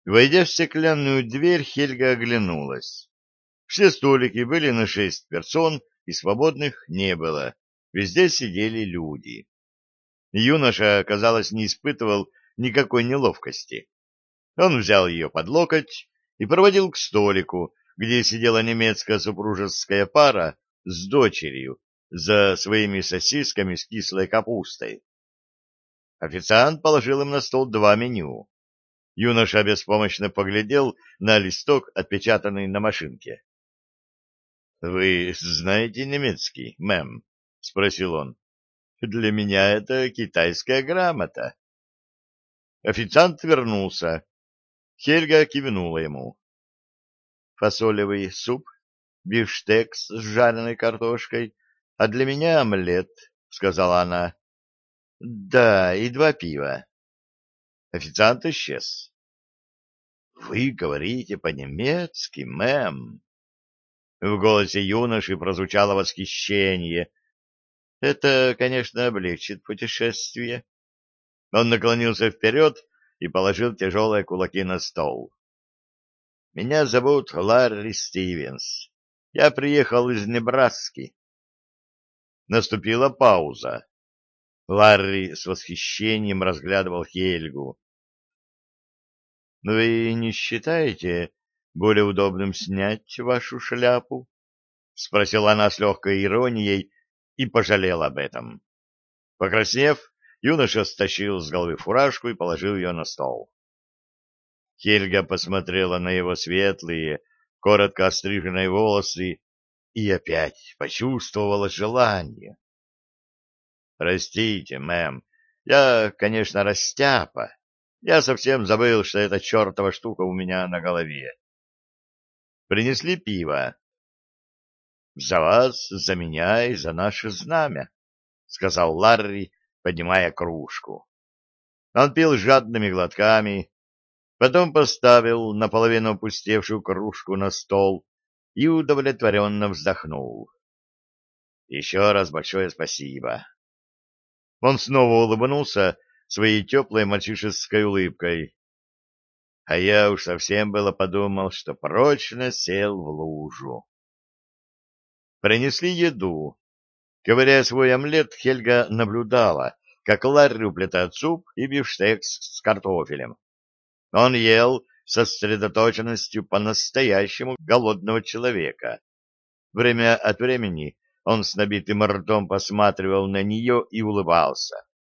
Войдя в стеклянную дверь, Хельга оглянулась. Все столики были на 6 персон, и свободных не было. Везде сидели люди. Юноша, казалось, не испытывал никакой неловкости. Он взял ее под локоть и проводил к столику, где сидела немецкая супружеская пара с дочерью за своими сосисками с кислой капустой. Официант положил им на стол 2 меню. Юноша беспомощно поглядел на листок, отпечатанный на машинке. — Вы знаете немецкий, мэм? — спросил он. — Для меня это китайская грамота. Официант вернулся. Хельга кивнула ему. — Фасолевый суп, бифштекс с жареной картошкой, а для меня омлет, — сказала она. — Да, и 2 пива. Официант исчез. — Вы говорите по-немецки, мэм? В голосе юноши прозвучало восхищение. Это, конечно, облегчит путешествие. Он наклонился вперед и положил тяжелые кулаки на стол. Меня зовут Ларри Стивенс. Я приехал из Небраски. Наступила пауза. Ларри с восхищением разглядывал Хельгу. — Вы не считаете более удобным снять вашу шляпу? — спросила она с легкой иронией и пожалел об этом. Покраснев, юноша стащил с головы фуражку и положил ее на стол. Хельга посмотрела на его светлые, коротко остриженные волосы и опять почувствовала желание. — Простите, мэм, я, конечно, растяпа. Я совсем забыл, что эта чертова штука у меня на голове. Принесли пиво. — За вас, за меня и за наше знамя, — сказал Ларри, поднимая кружку. Он пил жадными глотками, потом поставил наполовину опустевшую кружку на стол и удовлетворенно вздохнул. — Еще раз большое спасибо. Он снова улыбнулся своей теплой мальчишеской улыбкой. А я уж совсем было подумал, что прочно сел в лужу. Принесли еду. Ковыряя свой омлет, Хельга наблюдала, как Ларри уплетает суп и бифштекс с картофелем. Он ел со сосредоточенностью по-настоящему голодного человека. Время от времени он с набитым ртом посматривал на нее и улыбался.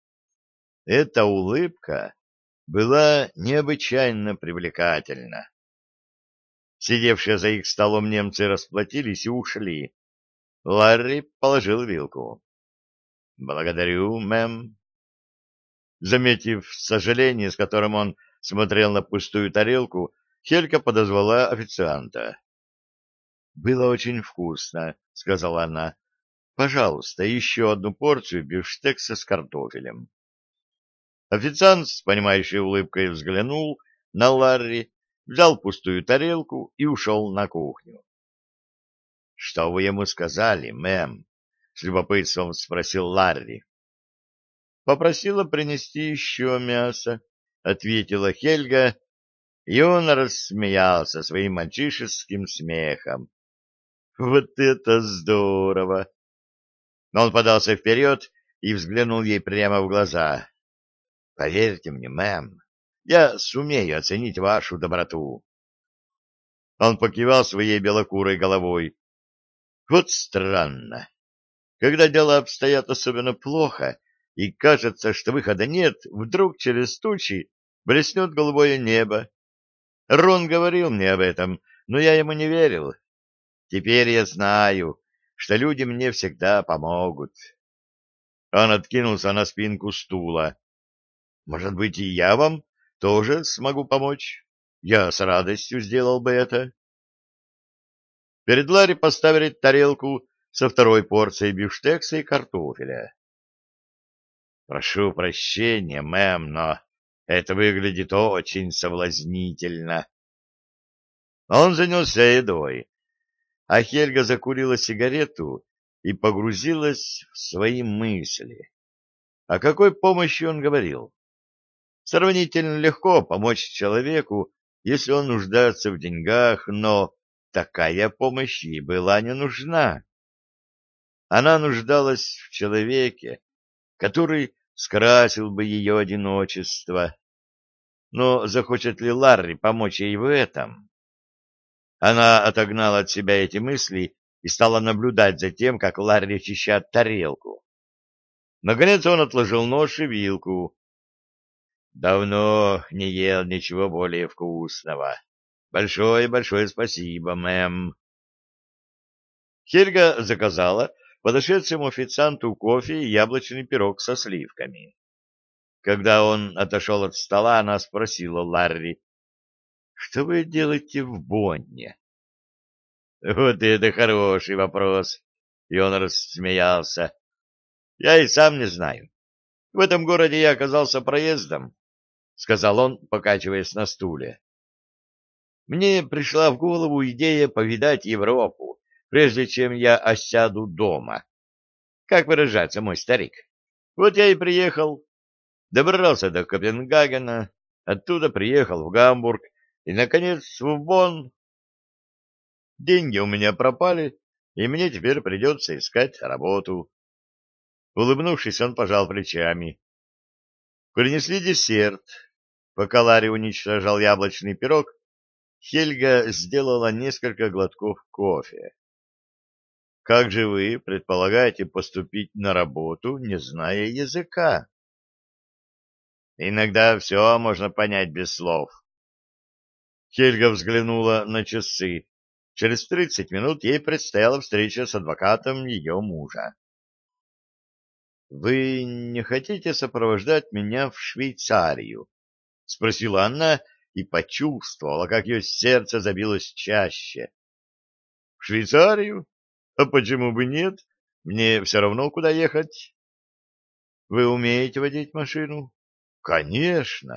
Эта улыбка была необычайно привлекательна. Сидевшие за их столом немцы расплатились и ушли. Ларри положил вилку. — Благодарю, мэм. Заметив сожаление, с которым он смотрел на пустую тарелку, Хельга подозвала официанта. — Было очень вкусно, — сказала она. — Пожалуйста, еще одну порцию бифштекса с картофелем. Официант с понимающей улыбкой взглянул на Ларри, взял пустую тарелку и ушел на кухню. — Что вы ему сказали, мэм? — с любопытством спросил Ларри. — Попросила принести еще мясо, — ответила Хельга, и он рассмеялся своим мальчишеским смехом. — Вот это здорово! Он подался вперед и взглянул ей прямо в глаза. — Поверьте мне, мэм, я сумею оценить вашу доброту. Он покивал своей белокурой головой. — Вот странно. Когда дела обстоят особенно плохо, и кажется, что выхода нет, вдруг через тучи блеснет голубое небо. Рон говорил мне об этом, но я ему не верил. Теперь я знаю, что люди мне всегда помогут. Он откинулся на спинку стула. Может быть, и я вам тоже смогу помочь? Я с радостью сделал бы это. Перед Ларри поставили тарелку со второй порцией бифштекса и картофеля. — Прошу прощения, мэм, но это выглядит очень соблазнительно. Он занялся едой, а Хельга закурила сигарету и погрузилась в свои мысли. О какой помощи он говорил? Сравнительно легко помочь человеку, если он нуждается в деньгах, но такая помощь ей была не нужна. Она нуждалась в человеке, который скрасил бы ее одиночество. Но захочет ли Ларри помочь ей в этом? Она отогнала от себя эти мысли и стала наблюдать за тем, как Ларри чищает тарелку. Наконец он отложил нож и вилку. «Давно не ел ничего более вкусного. Большое-большое спасибо, мэм». Хельга заказала подошедшему официанту кофе и яблочный пирог со сливками. Когда он отошел от стола, она спросила Ларри: «Что вы делаете в Бонне?» «Вот это хороший вопрос!» И он рассмеялся. «Я и сам не знаю. В этом городе я оказался проездом», — сказал он, покачиваясь на стуле. «Мне пришла в голову идея повидать Европу, прежде чем я осяду дома. Как выражается мой старик? Вот я и приехал, добрался до Копенгагена, оттуда приехал в Гамбург и, наконец, в Бонн. Деньги у меня пропали, и мне теперь придется искать работу». Улыбнувшись, он пожал плечами. Принесли десерт. Пока Ларри уничтожал яблочный пирог, Хельга сделала несколько глотков кофе. «Как же вы предполагаете поступить на работу, не зная языка?» «Иногда все можно понять без слов». Хельга взглянула на часы. Через 30 минут ей предстояла встреча с адвокатом ее мужа. «Вы не хотите сопровождать меня в Швейцарию?» — спросила она и почувствовала, как ее сердце забилось чаще. — В Швейцарию? А почему бы нет? Мне все равно, куда ехать. — Вы умеете водить машину? — Конечно.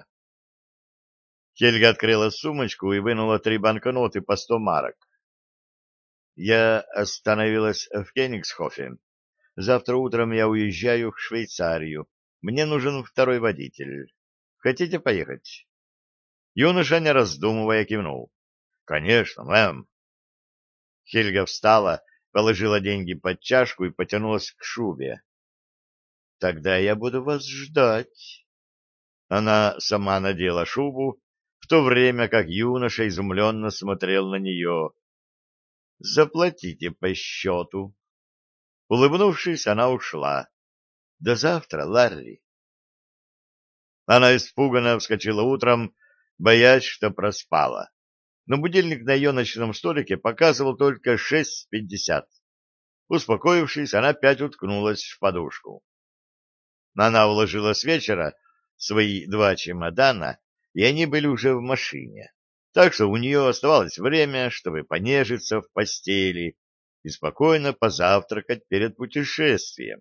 Хельга открыла сумочку и вынула 3 банкноты по 100 марок. — Я остановилась в Кенигсхофе. Завтра утром я уезжаю в Швейцарию. Мне нужен второй водитель. Хотите поехать? Юноша, не раздумывая, кивнул. — Конечно, мэм. Хельга встала, положила деньги под чашку и потянулась к шубе. — Тогда я буду вас ждать. Она сама надела шубу, в то время как юноша изумленно смотрел на нее. — Заплатите по счету. Улыбнувшись, она ушла. — До завтра, Ларри. Она испуганно вскочила утром, боясь, что проспала. Но будильник на ее ночном столике показывал только 6:50. Успокоившись, она опять уткнулась в подушку. Она уложила с вечера свои 2 чемодана, и они были уже в машине. Так что у нее оставалось время, чтобы понежиться в постели и спокойно позавтракать перед путешествием.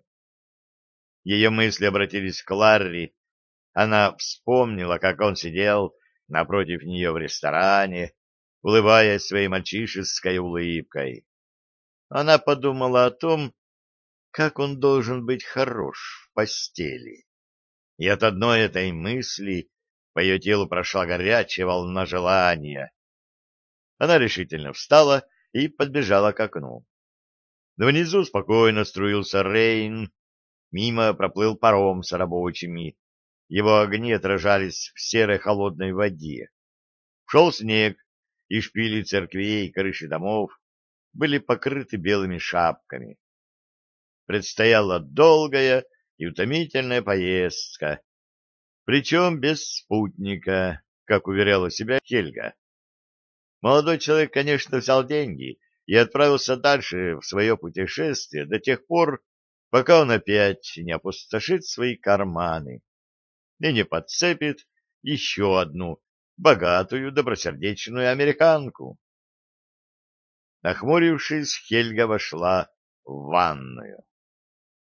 Ее мысли обратились к Ларри. Она вспомнила, как он сидел напротив нее в ресторане, улыбаясь своей мальчишеской улыбкой. Она подумала о том, как он должен быть хорош в постели. И от одной этой мысли по ее телу прошла горячая волна желания. Она решительно встала и подбежала к окну. Внизу спокойно струился Рейн, мимо проплыл паром с рабочими. Его огни отражались в серой холодной воде. Шел снег, и шпили церквей и крыши домов были покрыты белыми шапками. Предстояла долгая и утомительная поездка, причем без спутника, как уверяла себя Хельга. Молодой человек, конечно, взял деньги и отправился дальше в свое путешествие до тех пор, пока он опять не опустошит свои карманы и не подцепит еще одну богатую, добросердечную американку. Нахмурившись, Хельга вошла в ванную.